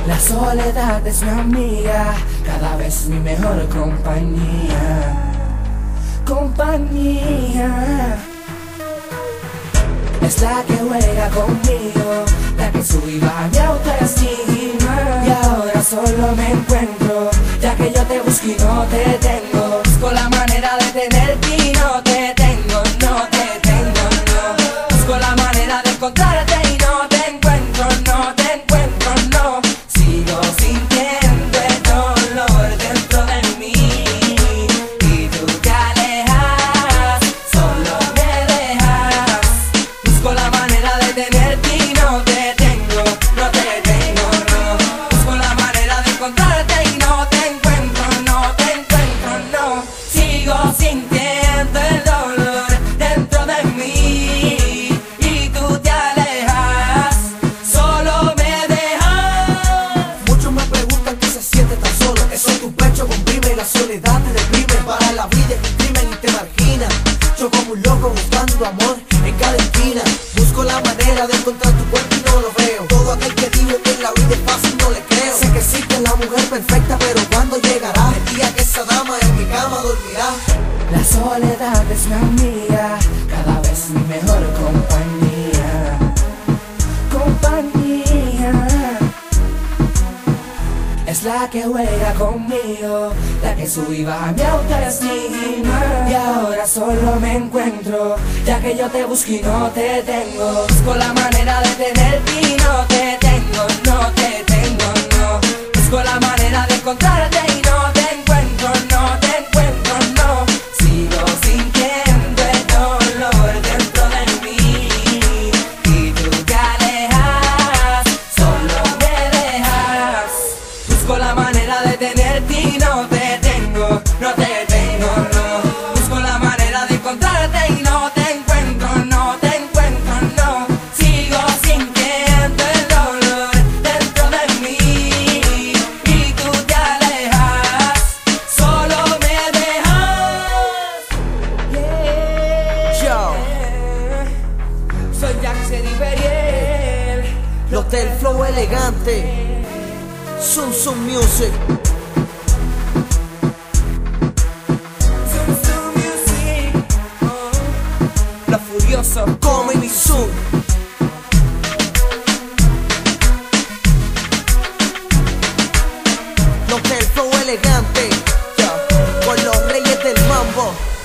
La soledad es mi amiga, cada vez mi mejor compañía. Compañía. Es la que juega conmigo, la que suba mi autoestima. Y ahora solo me encuentro, ya que yo te busco y no te tengo. Busco la manera de tenerte y no te tengo, no te tengo, no. Busco la manera de encontrarte y no te encuentro, no te encuentro, no. Sigo sintiendo el dolor dentro de mí y tú te alejas, solo me dejas. Busco la manera de tenerte y no te tengo, no te tengo, no. Busco la manera de encontrarte y no te encuentro, no te encuentro, no. Sigo sintiendo el dolor dentro de mí y tú te alejas, solo me dejas. Muchos me preguntan qué se siente tan solo. Eso en tu pecho comprime y la soledad te deprime. Para la vida es un crimen y te margina. Yo como un loco buscando amor en cada esquina. Busco la manera de encontrar tu cuerpo y no lo veo. Todo aquel que digo que en la vida es fácil no le creo. Sé que existe la mujer perfecta, pero ¿cuándo llegará el día que esa dama en mi cama dormirá? La soledad es mi amiga, cada vez mi mejor compañía. Compañía. Es la que juega conmigo, la que sube y baja mi autoestima. Y ahora solo me encuentro, ya que yo te busco y no te tengo. Busco la manera de tenerte y no te tengo, no te tengo, no. Busco la manera de encontrarte y no te encuentro, no te encuentro, no. Sigo sintiendo el dolor dentro de mí y tú te alejas, solo me dejas. Busco la manera de tenerte y no te tengo, no te tengo, no. Busco la manera de encontrarte y no te encuentro, no te encuentro, no. Sigo sintiendo el dolor dentro de mí y tú te alejas, solo me dejas. Yo. Soy Jackson y Beriel, Los del flow elegante. Sun Sun Music. Zoom Zoom Music, La Furioso, Coming soon. Los del flow elegante. Con los reyes del mambo.